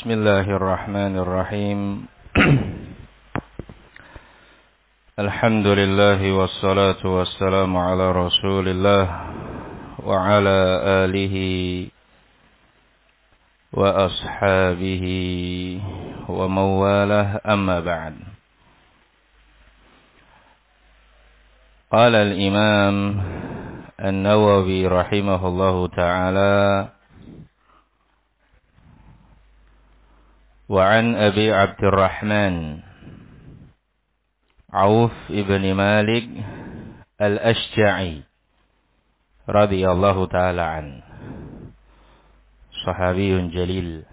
Bismillahirrahmanirrahim. Alhamdulillah wassalatu wassalamu ala Rasulillah wa ala alihi wa ashabihi wa mawalah, amma ba'd. Qala al-Imam An-Nawawi rahimahullahu ta'ala وعن أبي عبد الرحمن عوف ibn Malik al-Ashja'i radhiyallahu ta'ala an, sahabiyun jalil.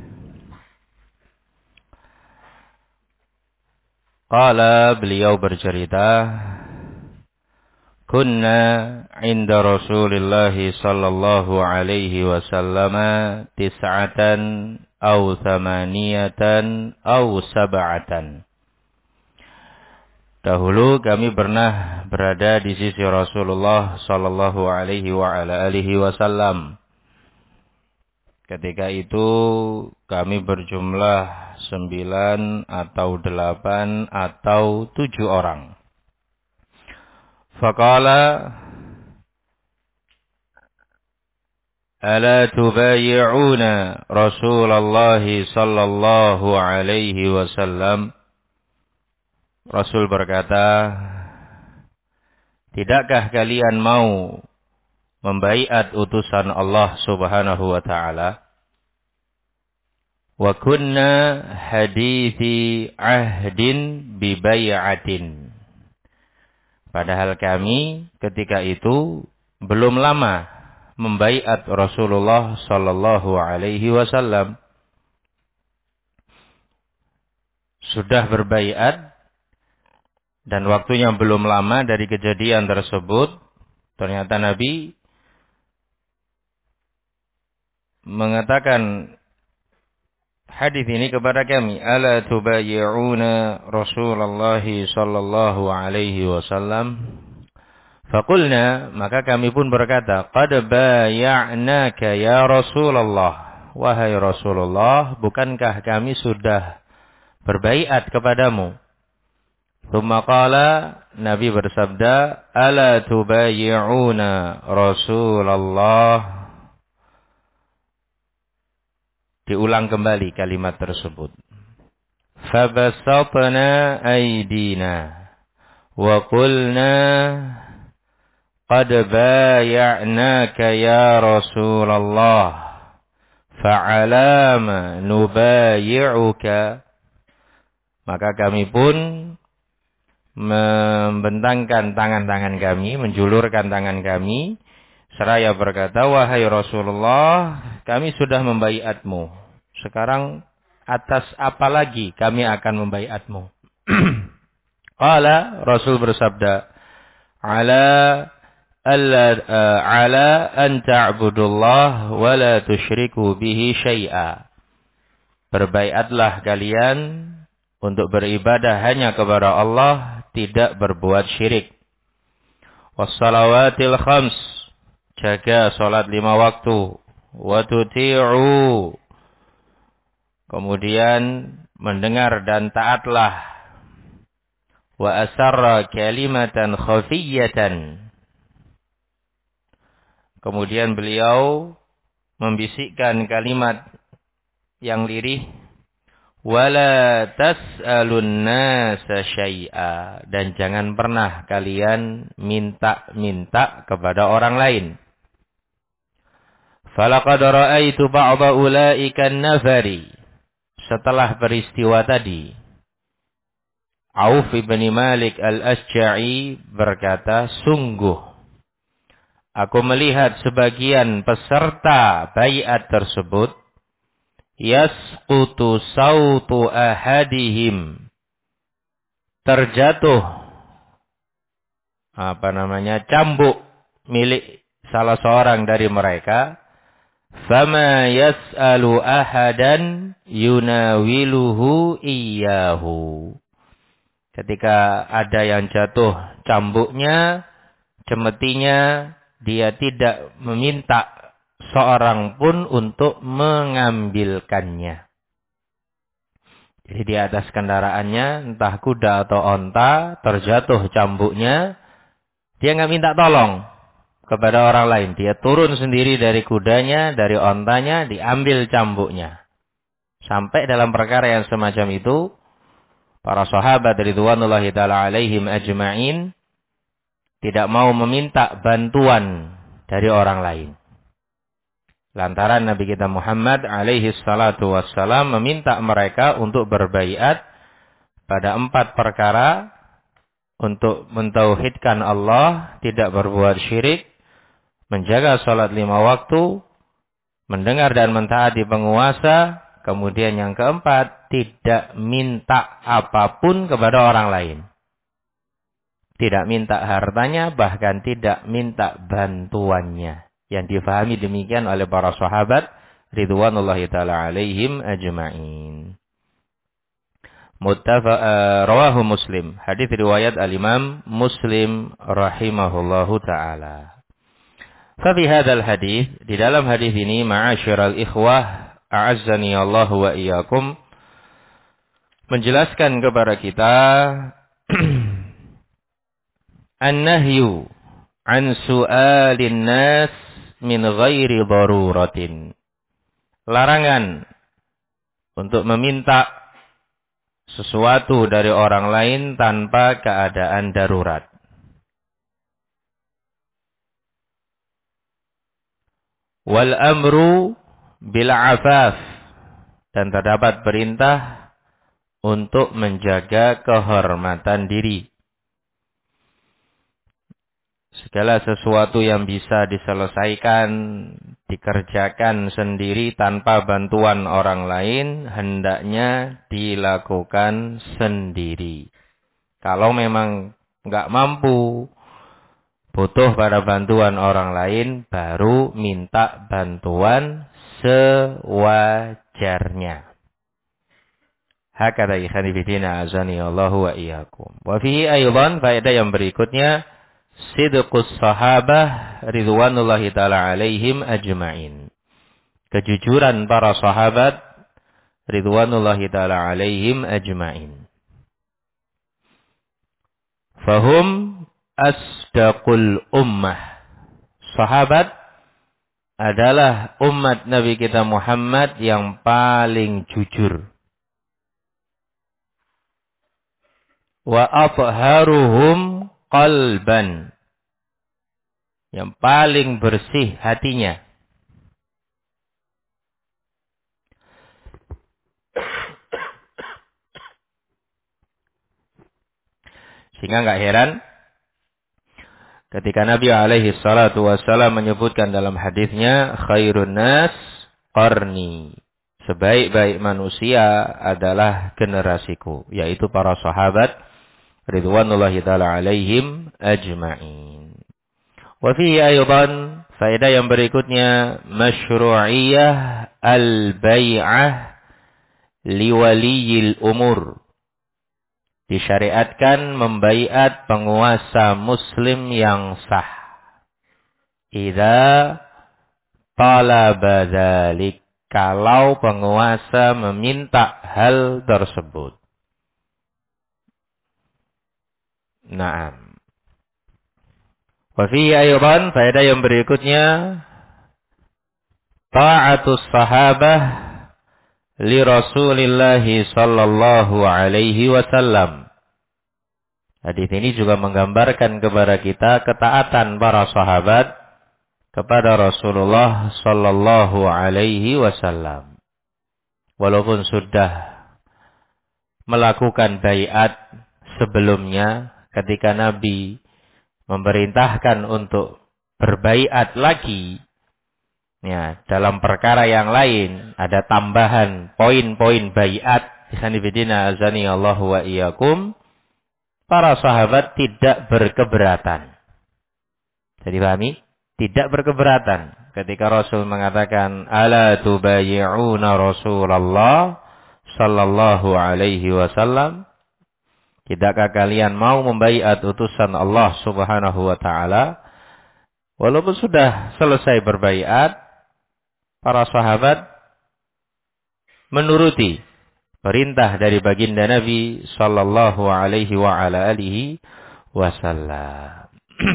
Qala, beliau bercerita, kunna inda Rasulillah sallallahu alaihi wasallam tis'atan aw thamaniyatan aw sab'atan. Dahulu kami pernah berada di sisi Rasulullah sallallahu alaihi wa ala alihi wasallam. Ketika itu kami berjumlah 9 atau 8 atau 7 orang. Faqala, ala tubayi'una Rasulullah sallallahu alaihi wasallam. Rasul berkata, tidakkah kalian mau membaiat utusan Allah subhanahu wa ta'ala? Wa kunna hadithi ahdin bibai'atin. Padahal kami ketika itu belum lama membaiat Rasulullah sallallahu alaihi wasallam. Sudah berbaiat dan waktunya belum lama dari kejadian tersebut. Ternyata Nabi mengatakan hadis ini kepada kami, ala tubayi'una Rasulullah sallallahu alaihi wasallam. Faqulna, maka kami pun berkata, qad baya'naka ya Rasulullah. Wahai Rasulullah, bukankah kami sudah berbaiat kepadamu? Tsumma qala, Nabi bersabda, ala tubayi'una Rasulullah. Diulang kembali kalimat tersebut. Fabasatna aydina wa qulna qad baya'naka ya Rasulullah fa'alama nubayi'uka. Maka kami pun membentangkan tangan-tangan kami, menjulurkan tangan kami, seraya berkata, wahai Rasulullah, kami sudah membaiatmu. Sekarang atas apa lagi kami akan membaiatmu? Qala, Rasul bersabda, ala an ta'budullah wa la tusyriku bihi syai'a. Berbaiatlah kalian untuk beribadah hanya kepada Allah, tidak berbuat syirik. Wassalawatil khams, jaga salat 5 waktu. Wa tuti'u, kemudian mendengar dan taatlah. Wa asarra kalimatan khafiyatan, kemudian beliau membisikkan kalimat yang lirih. Wala tas'alun nasa syai'a, dan jangan pernah kalian minta-minta kepada orang lain. Falaqad ra'aitu ba'da ulaika an-nafari. Setelah peristiwa tadi, Auf ibn Malik al-Ashja'i berkata, sungguh aku melihat sebagian peserta baiat tersebut, yasqutu sautu ahadihim, terjatuh cambuk milik salah seorang dari mereka. Fama yas'alu ahadan yunawiluhu iyyahu. Ketika ada yang jatuh cambuknya, cemetinya, dia tidak meminta seorang pun untuk mengambilkannya. Jadi di atas kendaraannya, entah kuda atau onta, terjatuh cambuknya, dia nggak minta tolong kepada orang lain. Dia turun sendiri dari kudanya, dari ontanya, diambil cambuknya. Sampai dalam perkara yang semacam itu, para sahabat ridwanullahi ta'ala alaihim ajma'in tidak mau meminta bantuan dari orang lain. Lantaran Nabi kita Muhammad alaihi salatu wassalam meminta mereka untuk berbaiat pada 4 perkara untuk mentauhidkan Allah, tidak berbuat syirik, menjaga salat 5 waktu, mendengar dan mentaati penguasa, kemudian yang keempat, tidak minta apapun kepada orang lain. Tidak minta hartanya, bahkan tidak minta bantuannya. Yang difahami demikian oleh para sahabat ridwanullahi ta'ala alaihim ajma'in. Rawahu Muslim. Hadis riwayat al-Imam Muslim rahimahullahu ta'ala. Fabi hadzal hadis, di dalam hadis ini ma'asyiral ikhwah a'azzani Allah wa iyyakum, menjelaskan kepada kita an-nahyu an su'alin nas min ghairi daruratin. Larangan untuk meminta sesuatu dari orang lain tanpa keadaan darurat. Wal amru bil afaf, dan terdapat perintah untuk menjaga kehormatan diri. Segala sesuatu yang bisa diselesaikan, dikerjakan sendiri tanpa bantuan orang lain, hendaknya dilakukan sendiri. Kalau memang nggak mampu, butuh pada bantuan orang lain, baru minta bantuan sewajarnya. Hakadha ikhwani fillah azani Allahu wa iyyakum. Wa fihi aydan, faedah yang berikutnya, sidqus sahabah ridwanullahi ta'ala alaihim ajma'in. Kejujuran para sahabat ridwanullahi ta'ala alaihim ajma'in. Fahum asdaqul ummah. Sahabat adalah umat Nabi kita Muhammad yang paling jujur. Wa atharuhum qalban, yang paling bersih hatinya. Sehingga enggak heran ketika Nabi alaihi salatu wassalam menyebutkan dalam hadisnya, khairun nas qarni, sebaik-baik manusia adalah generasiku, yaitu para sahabat ridwanullahi ta'ala alaihim ajma'in. Wa fihi aydan, faedah yang berikutnya, masyru'iyah al-bai'ah liwaliyil umur. Disyariatkan membaiat penguasa muslim yang sah. Idza talaba dzalik, kalau penguasa meminta hal tersebut. Naam. Wa fihi aydan, faedah yang berikutnya, ta'atus sahabah li Rasulillah sallallahu alaihi wasallam. Hadis ini juga menggambarkan kepada kita ketaatan para sahabat kepada Rasulullah sallallahu alaihi wasallam. Walaupun sudah melakukan baiat sebelumnya, ketika Nabi memerintahkan untuk berbaiat lagi, ya, dalam perkara yang lain ada tambahan poin-poin baiat, ikhwanifidina azani Allah wa iyyakum, para sahabat tidak berkeberatan. Jadi pahami? Tidak berkeberatan ketika Rasul mengatakan, ala tubayi'una Rasulullah sallallahu alaihi wasallam, tidakkah kalian mau membaiat utusan Allah subhanahu wa ta'ala? Walaupun sudah selesai berbaiat, para sahabat menuruti Perintah dari baginda Nabi sallallahu alaihi wa ala alihi wasallam.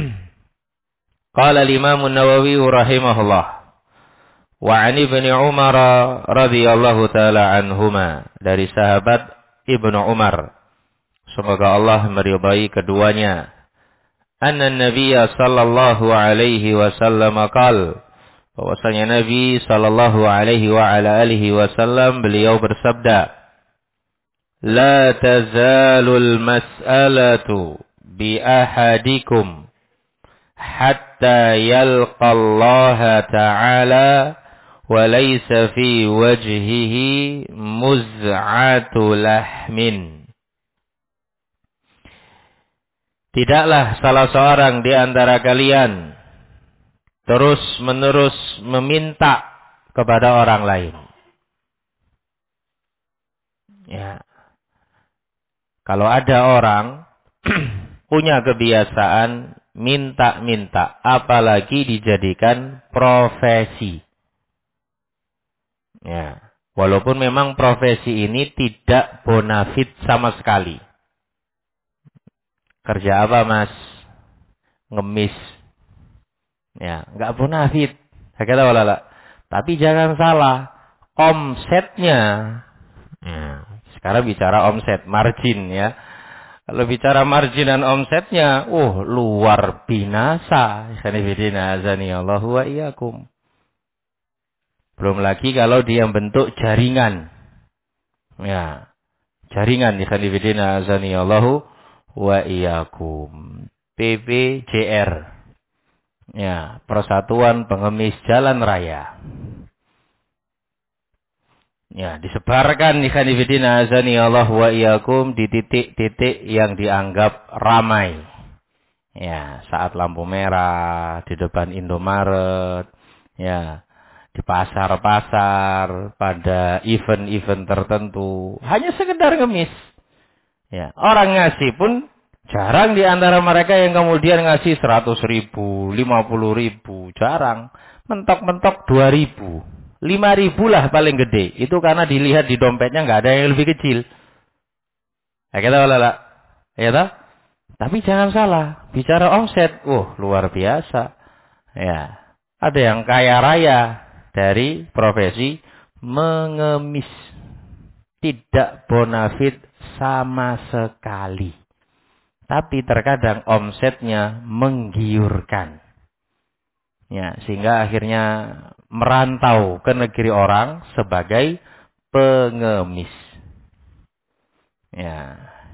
Qala al-Imam an-Nawawi rahimahullah wa 'an Ibnu Umar radhiyallahu taala anhuma, dari sahabat Ibnu Umar, semoga Allah meridai keduanya, anna Nabiya sallallahu alaihi wasallam qala, bahwasanya Nabi sallallahu alaihi wa ala alihi wasallam beliau bersabda, la tazalul mas'alatu bi ahadikum hatta yalqallaha ta'ala wa laysa fi wajhihi muz'atu lahmin. Tidaklah salah seorang di antara kalian terus-menerus meminta kepada orang lain. Ya. Kalau ada orang punya kebiasaan minta-minta, apalagi dijadikan profesi. Ya. Walaupun memang profesi ini tidak bonafit sama sekali. Kerja apa, Mas? Ngemis. Ya, enggak bonafit. Kata walala. Tapi jangan salah, omsetnya. Ya. Sekarang bicara omset, margin ya. Kalau bicara margin dan omsetnya, luar binasa. Allahu wa iyyakum. Belum lagi kalau dia bentuk jaringan. Ya. Jaringan Allahu wa iyyakum. PPJR. Ya, Persatuan Pengemis Jalan Raya. Ya, disebarkan Allah wa iyyakum di titik-titik yang dianggap ramai. Ya, saat lampu merah, di depan Indomaret, ya, di pasar-pasar, pada event-event tertentu, hanya sekedar ngemis. Ya, orang ngasih pun jarang di antara mereka yang kemudian ngasih 100.000, 50.000, jarang. Mentok-mentok 2.000. 5.000 lah paling gede. Itu karena dilihat di dompetnya nggak ada yang lebih kecil. Ya kita walala. Ya toh? Tapi jangan salah, bicara omset, luar biasa. Ya, ada yang kaya raya dari profesi mengemis. Tidak bonafit sama sekali. Tapi terkadang omsetnya menggiurkan. Ya, sehingga akhirnya merantau ke negeri orang sebagai pengemis. Ya.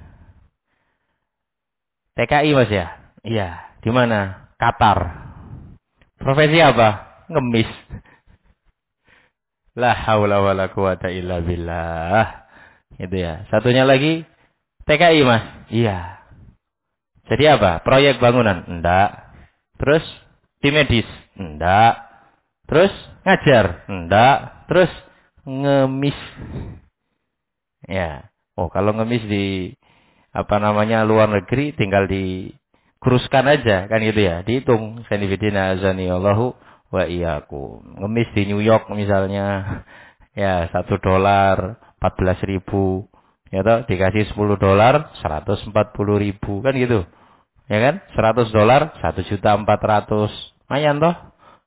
TKI Mas ya? Iya. Di mana? Qatar. Profesi apa? Ngemis. La haula wala quwata illa billah. Itu ya. Satunya lagi TKI Mas? Iya. Jadi apa? Proyek bangunan? Enggak. Terus tim medis? Enggak. Terus ngajar? Enggak. Terus ngemis. Ya. Kalau ngemis di luar negeri tinggal dikuruskan aja kan gitu ya. Dihitung sanifidina azanillahu wa iyyakum. Ngemis di New York misalnya, ya $1 14.000. Ya toh, dikasih $10 140.000 kan gitu. Ya kan? $100 1.400.000. Lumayan toh.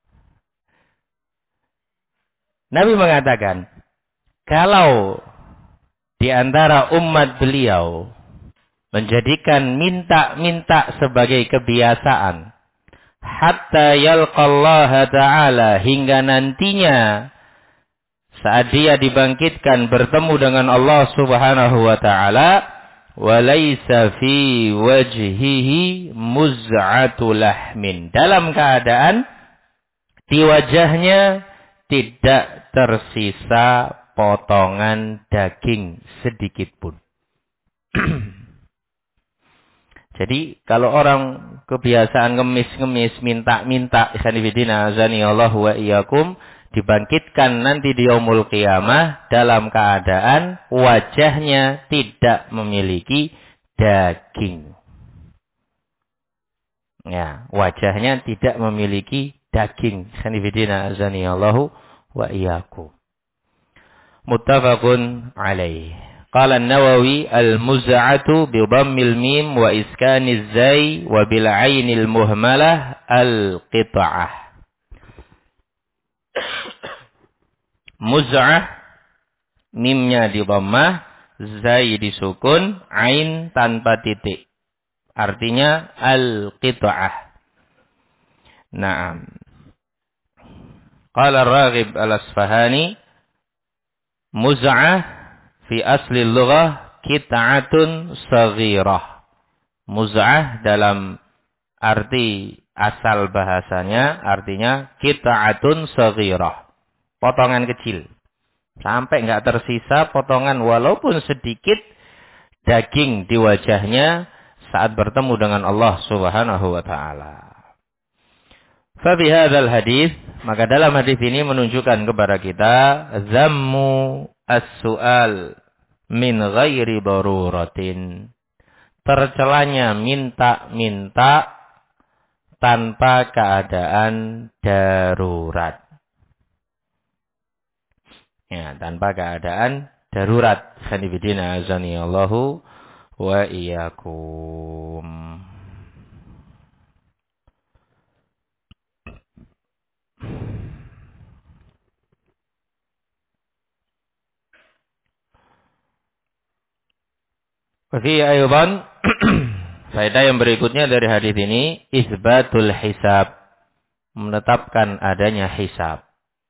Nabi mengatakan, kalau di antara umat beliau menjadikan minta-minta sebagai kebiasaan, hatta yalqallaha ta'ala, hingga nantinya saat dia dibangkitkan bertemu dengan Allah Subhanahu wa ta'ala, walaysa fi wajhihi muz'atu lahmin, dalam keadaan di wajahnya tidak tersisa potongan daging sedikit pun. Jadi kalau orang kebiasaan ngemis-ngemis, minta-minta, isanifidina azanillahu wa iyyakum, dibangkitkan nanti di yaumul qiyamah dalam keadaan wajahnya tidak memiliki daging. Ya, wajahnya tidak memiliki daging. Sanifidina azanillahu wa iyyakum. Muttafaqun alaih. Qala An-Nawawi al-muz'atu bi dhammil mim wa iskaniz zai wa bil 'ainil muhmalah al-qit'ah. Muz'ah mimnya di dhammah, zai disukun, ain tanpa titik. Artinya al-qit'ah. Naam. Qala Raghib al-Asfahani muz'ah fi asli lughah qit'atun saghirah. Muz'ah dalam arti asal bahasanya artinya qit'atun saghirah. Potongan kecil. Sampai enggak tersisa potongan walaupun sedikit daging di wajahnya saat bertemu dengan Allah Subhanahu wa taala. Fa bi hadzal hadis, maka dalam hadis ini menunjukkan kepada kita zammu as-su'al min ghairi daruratin. Tercelanya minta-minta tanpa keadaan darurat. Ya, tanpa keadaan darurat. Khanifidina azanillahu wa iyyakum. Fi ayuban faedah yang berikutnya dari hadis ini isbatul hisab, menetapkan adanya hisab.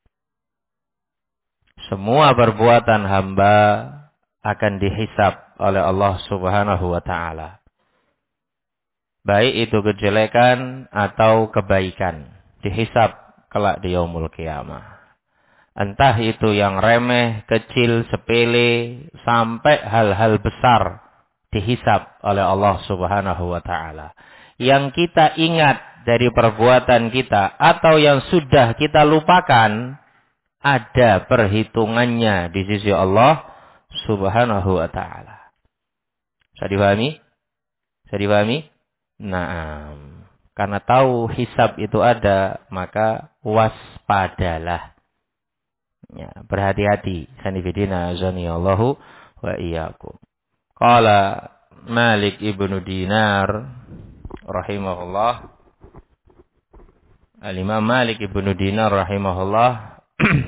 Semua perbuatan hamba akan dihisab oleh Allah Subhanahu wa taala. Baik itu kejelekan atau kebaikan, dihisab kelak di yaumul qiyamah. Entah itu yang remeh, kecil, sepele, sampai hal-hal besar dihisab oleh Allah Subhanahu wa taala. Yang kita ingat dari perbuatan kita atau yang sudah kita lupakan, ada perhitungannya di sisi Allah Subhanahu wa taala. Bisa dipahami? Bisa dipahami? Naam. Karena tahu hisab itu ada, maka waspadalah. Ya, berhati-hati. Sanifidina azanillahu wa iyyakum. Qala Malik ibnu Dinar rahimahullah. Al-Imam Malik ibnu Dinar rahimahullah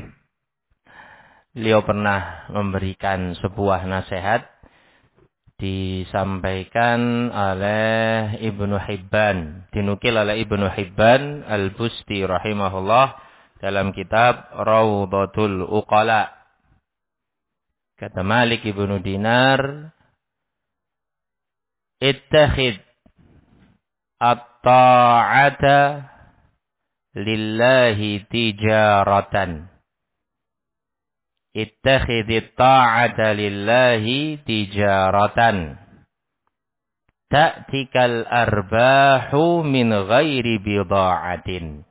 beliau pernah memberikan sebuah nasihat disampaikan oleh Ibnu Hibban, dinukil oleh Ibnu Hibban Al-Busti rahimahullah dalam kitab Rawdatul Uqala. Kata Malik ibnu Dinar, ittakhid at-ta'ata lillahi tijaratan. Ittakhidit ta'ata lillahi tijaratan. Ta'tikal arbahu min ghairi bida'atin.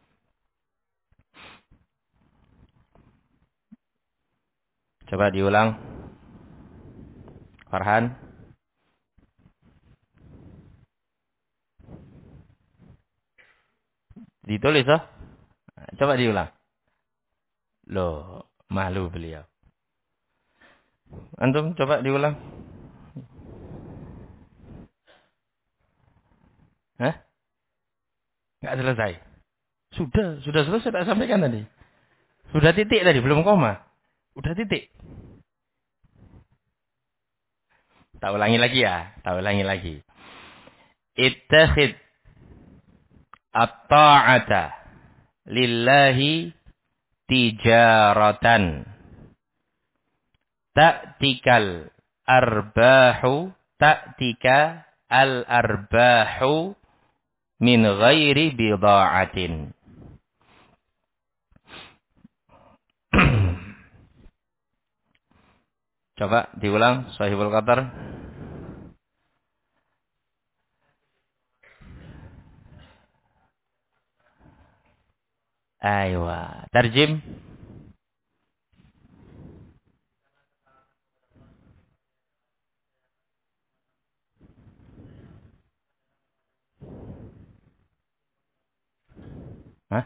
Coba diulang. Farhan. Ditulis oh? Coba diulang. Loh, malu beliau. Antum coba diulang. Hah? Enggak selesai. Sudah selesai tak sampaikan tadi. Sudah titik tadi, belum koma. Udah titik. Tak ulangi lagi ya, tak ulangi lagi. Ittakhid at-ta'ata lillahi tijaratan. Ta'tikal arbahu, ta'tika al-arbahu min ghairi bida'atin. Coba diulang, Sahibul Qatar. Aywa, tarjim. Hah?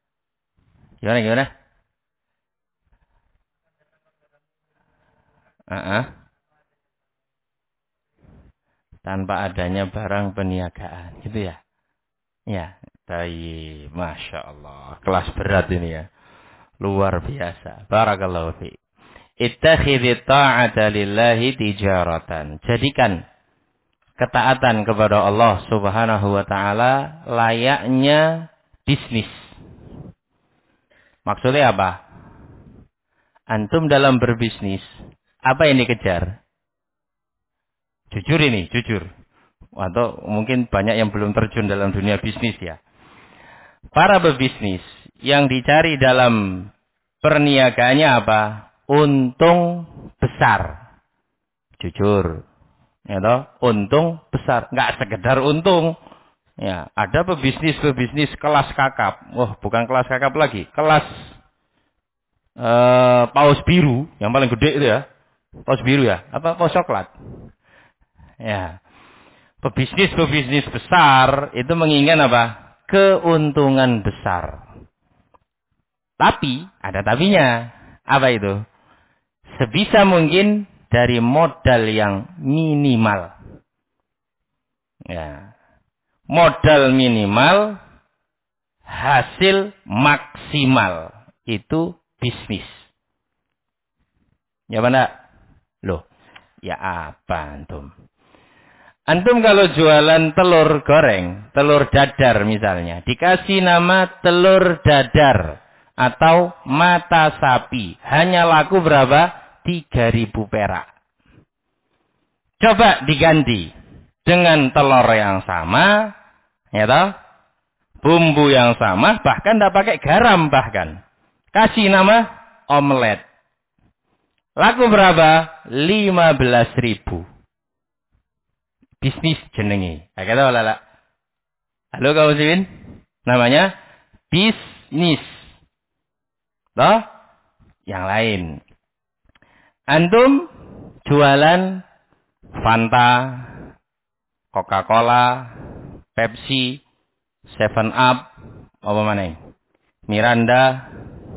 Gimana? Tanpa adanya barang peniagaan, gitu ya? Ya, baik, masya Allah, kelas berat ini ya, luar biasa. Barakallahu fi. Ittakhidhi ta'ata lillahi tijaratan. Jadikan ketaatan kepada Allah Subhanahu wa taala layaknya bisnis. Maksudnya apa? Antum dalam berbisnis, apa yang dikejar? Jujur ini, jujur. Atau mungkin banyak yang belum terjun dalam dunia bisnis ya. Para pebisnis yang dicari dalam perniagaannya apa? Untung besar. Jujur. Ya toh, untung besar. Nggak sekedar untung. Ya, ada pebisnis kelas kakap. Wah, bukan kelas kakap lagi. Kelas paus biru. Yang paling gede itu ya. Paus biru ya. Apa paus coklat? Ya. Pebisnis besar itu menginginkan apa? Keuntungan besar. Tapi, ada tapinya. Apa itu? Sebisa mungkin dari modal yang minimal. Ya. Modal minimal, hasil maksimal. Itu bisnis. Ya mana? Loh, ya apa antum? Antum kalau jualan telur goreng, telur dadar misalnya, dikasih nama telur dadar atau mata sapi, hanya laku berapa? 3.000 perak. Coba diganti dengan telur yang sama, ya toh? Bumbu yang sama, bahkan tidak pakai garam bahkan. Kasih nama omelet. Laku berapa? 15.000. Bisnis jenengi. Kata wala. Halo kaum muslimin. Namanya bisnis. Toh? Yang lain. Antum jualan Fanta, Coca-Cola, Pepsi, 7up, apa mana? Miranda.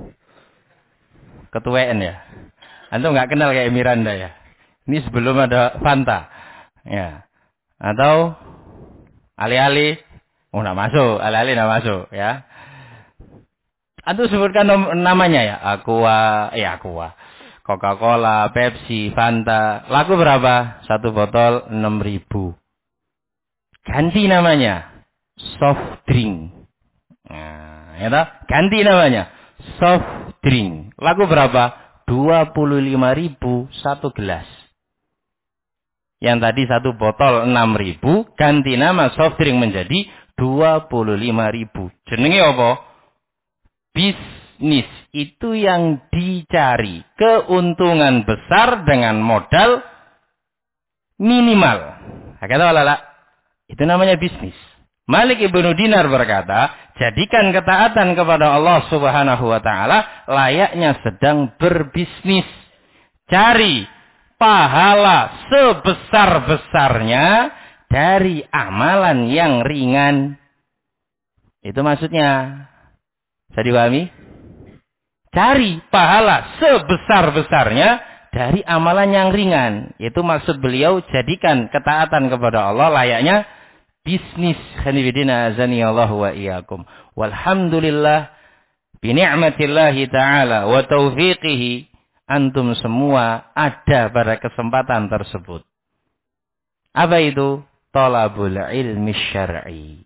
Ketuaan ya. Antum nggak kenal kayak Miranda ya. Ini sebelum ada Fanta. Ya. Atau ali-ali, nggak masuk, ali-ali nggak masuk, ya. Atau sebutkan namanya ya, Aqua, Coca-Cola, Pepsi, Fanta. Laku berapa? Satu botol 6.000. Ganti namanya, soft drink. Nah, ya toh? Ganti namanya, soft drink. Laku berapa? 25.000 satu gelas. Yang tadi satu botol 6.000, ganti nama soft drink menjadi 25.000. Jenenge apa? Bisnis. Itu yang dicari. Keuntungan besar dengan modal minimal. Kata wala. Itu namanya bisnis. Malik Ibnu Dinar berkata, jadikan ketaatan kepada Allah Subhanahu wa taala layaknya sedang berbisnis. Cari pahala sebesar-besarnya dari amalan yang ringan. Itu maksudnya. Bisa dipahami? Cari pahala sebesar-besarnya dari amalan yang ringan. Itu maksud beliau, jadikan ketaatan kepada Allah layaknya bisnis. Khanifidina azani Allah wa iyyakum. Walhamdulillah bini'matillahi ta'ala wa taufiqihi, antum semua ada pada kesempatan tersebut. Apa itu? Talabul ilmi syar'i.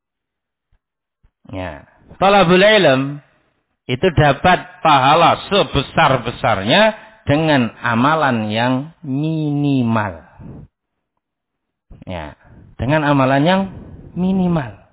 Ya. Talabul ilm itu dapat pahala sebesar-besarnya dengan amalan yang minimal. Ya. Dengan amalan yang minimal.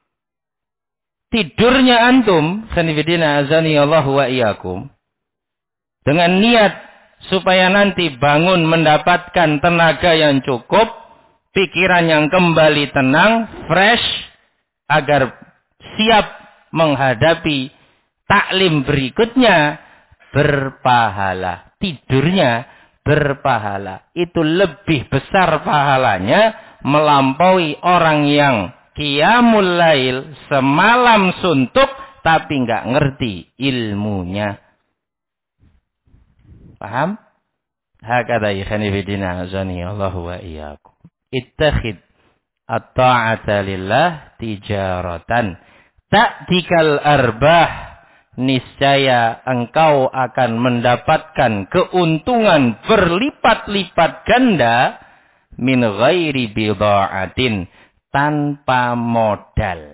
Tidurnya antum, khanifidina azani Allah wa iyyakum, dengan niat supaya nanti bangun mendapatkan tenaga yang cukup, pikiran yang kembali tenang, fresh, agar siap menghadapi taklim berikutnya, berpahala. Tidurnya berpahala. Itu lebih besar pahalanya melampaui orang yang qiyamul lail, semalam suntuk tapi nggak ngerti ilmunya. Paham? Hakadha ikhani bidina azani Allah wa iyyakum. Ittakhid at-ta'ata lillah tijaratan. Ta'tikal arbah. Niscaya engkau akan mendapatkan keuntungan berlipat-lipat ganda min ghairi bidha'atin, tanpa modal.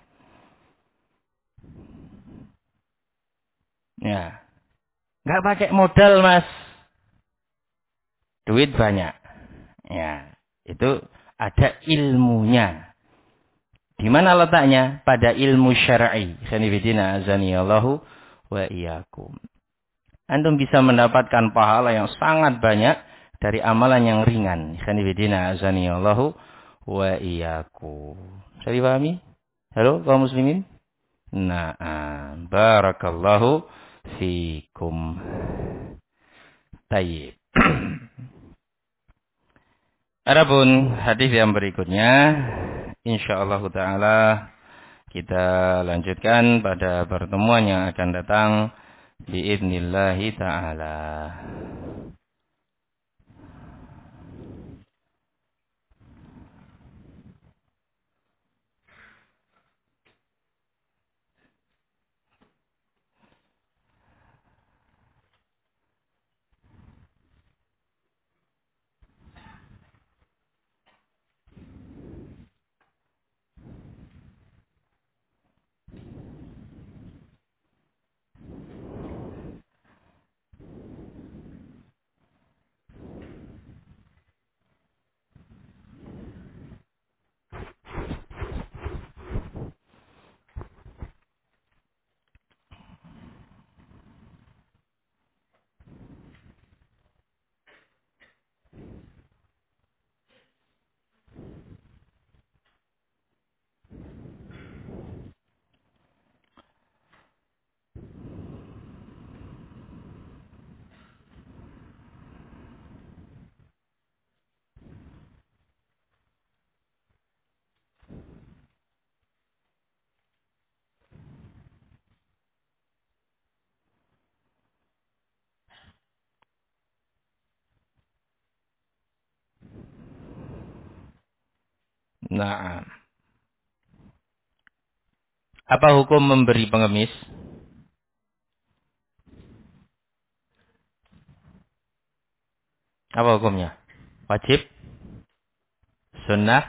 Ya. Enggak pakai modal, Mas. Duit banyak. Ya, itu ada ilmunya. Di mana letaknya? Pada ilmu syar'i. Khanifidina azaniyallahu wa iyyakum. Antum bisa mendapatkan pahala yang sangat banyak dari amalan yang ringan. Khanifidina azaniyallahu wa iyyakum. Saya dipahami? Halo kaum muslimin? Na'am. Barakallahu fikum. Tayyib. Adapun hadis yang berikutnya, insyaallah taala kita lanjutkan pada pertemuan yang akan datang biidznillah taala. Nah, apa hukum memberi pengemis? Apa hukumnya? Wajib? Sunnah?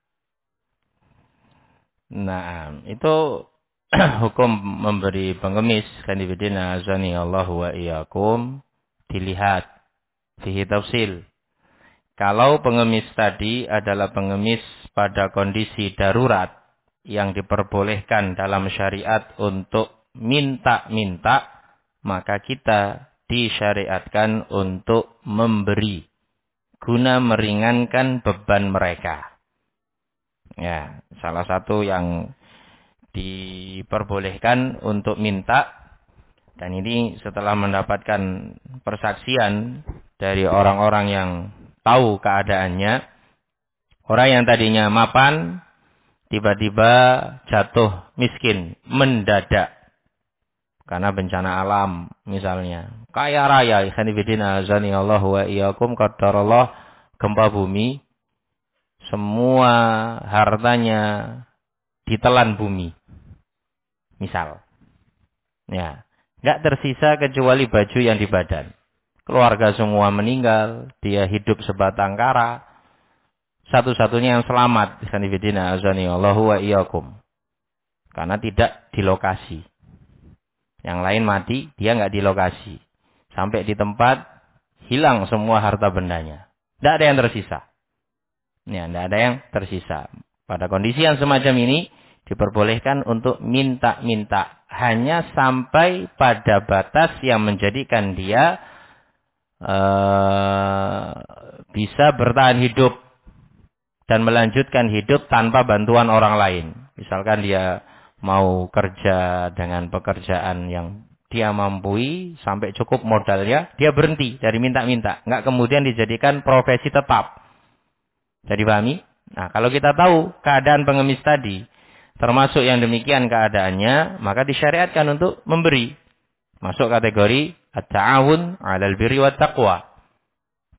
Nah, itu hukum memberi pengemis. Khanifidina azani Allah wa iyyakum. Dilihat. Fihi tafsil. Kalau pengemis tadi adalah pengemis pada kondisi darurat yang diperbolehkan dalam syariat untuk minta-minta, maka kita disyariatkan untuk memberi guna meringankan beban mereka. Ya, salah satu yang diperbolehkan untuk minta, dan ini setelah mendapatkan persaksian dari orang-orang yang tahu keadaannya, orang yang tadinya mapan tiba-tiba jatuh miskin mendadak karena bencana alam misalnya, kaya raya, khanifidina azani Allah wa iyyakum, qadarallah, gempa bumi, semua hartanya ditelan bumi misal, ya, nggak tersisa kecuali baju yang di badan. Keluarga semua meninggal, dia hidup sebatang kara. Satu-satunya yang selamat, khanifidina azani Allahu wa iyyakum, karena tidak di lokasi. Yang lain mati, dia nggak di lokasi. Sampai di tempat, hilang semua harta bendanya. Tidak ada yang tersisa. Ya, tidak ada yang tersisa. Pada kondisi yang semacam ini, diperbolehkan untuk minta-minta. Hanya sampai pada batas yang menjadikan dia bisa bertahan hidup dan melanjutkan hidup tanpa bantuan orang lain. Misalkan dia mau kerja dengan pekerjaan yang dia mampu sampai cukup modalnya, dia berhenti dari minta-minta. Enggak kemudian dijadikan profesi tetap. Jadi pahami? Nah, kalau kita tahu keadaan pengemis tadi, termasuk yang demikian keadaannya, maka disyariatkan untuk memberi. Masuk kategori at-ta'awun 'alal birri wat taqwa.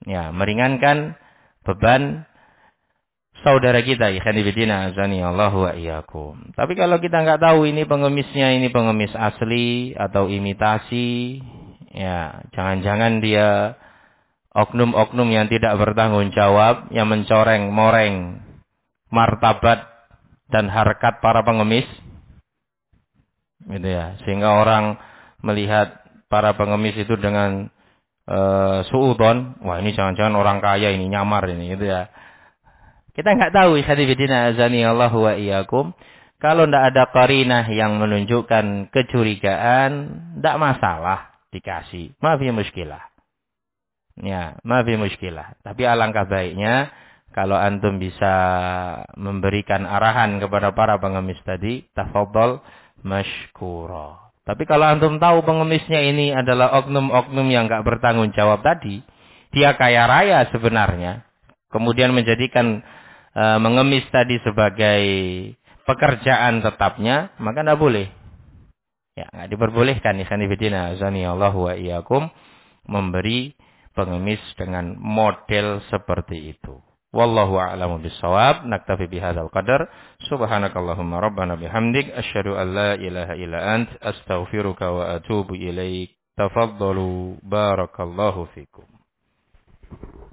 Ya, meringankan beban saudara kita, ikhwan fillah, azani Allah wa iyyakum. Tapi kalau kita nggak tahu ini pengemisnya, ini pengemis asli atau imitasi, ya, jangan-jangan dia oknum-oknum yang tidak bertanggung jawab, yang mencoreng-moreng martabat dan harkat para pengemis, gitu ya. Sehingga orang melihat para pengemis itu dengan suudon, wah ini jangan-jangan orang kaya ini, nyamar ini, gitu ya. Kita nggak tahu, ikhwanifidina azani Allah wa iyyakum. Kalau tidak ada qarinah yang menunjukkan kecurigaan, tidak masalah dikasih. Ma fi muskilah. Ya, ma fi muskilah. Tapi alangkah baiknya kalau antum bisa memberikan arahan kepada para pengemis tadi, tafadhol mashkura. Tapi kalau antum tahu pengemisnya ini adalah oknum-oknum yang nggak bertanggung jawab tadi, dia kaya raya sebenarnya, kemudian menjadikan mengemis tadi sebagai pekerjaan tetapnya, maka tidak boleh. Ya, nggak diperbolehkan ikhwanifidina azani Allah wa iyyakum memberi pengemis dengan model seperti itu. Wallahu a'lamu bissawab. Naktafi bihadzal qadar. Subhanakallahumma rabbana bihamdik asyhadu an la ilaha illa ant astaghfiruka wa atubu ilaik. Tafaddalu barakallahu fikum.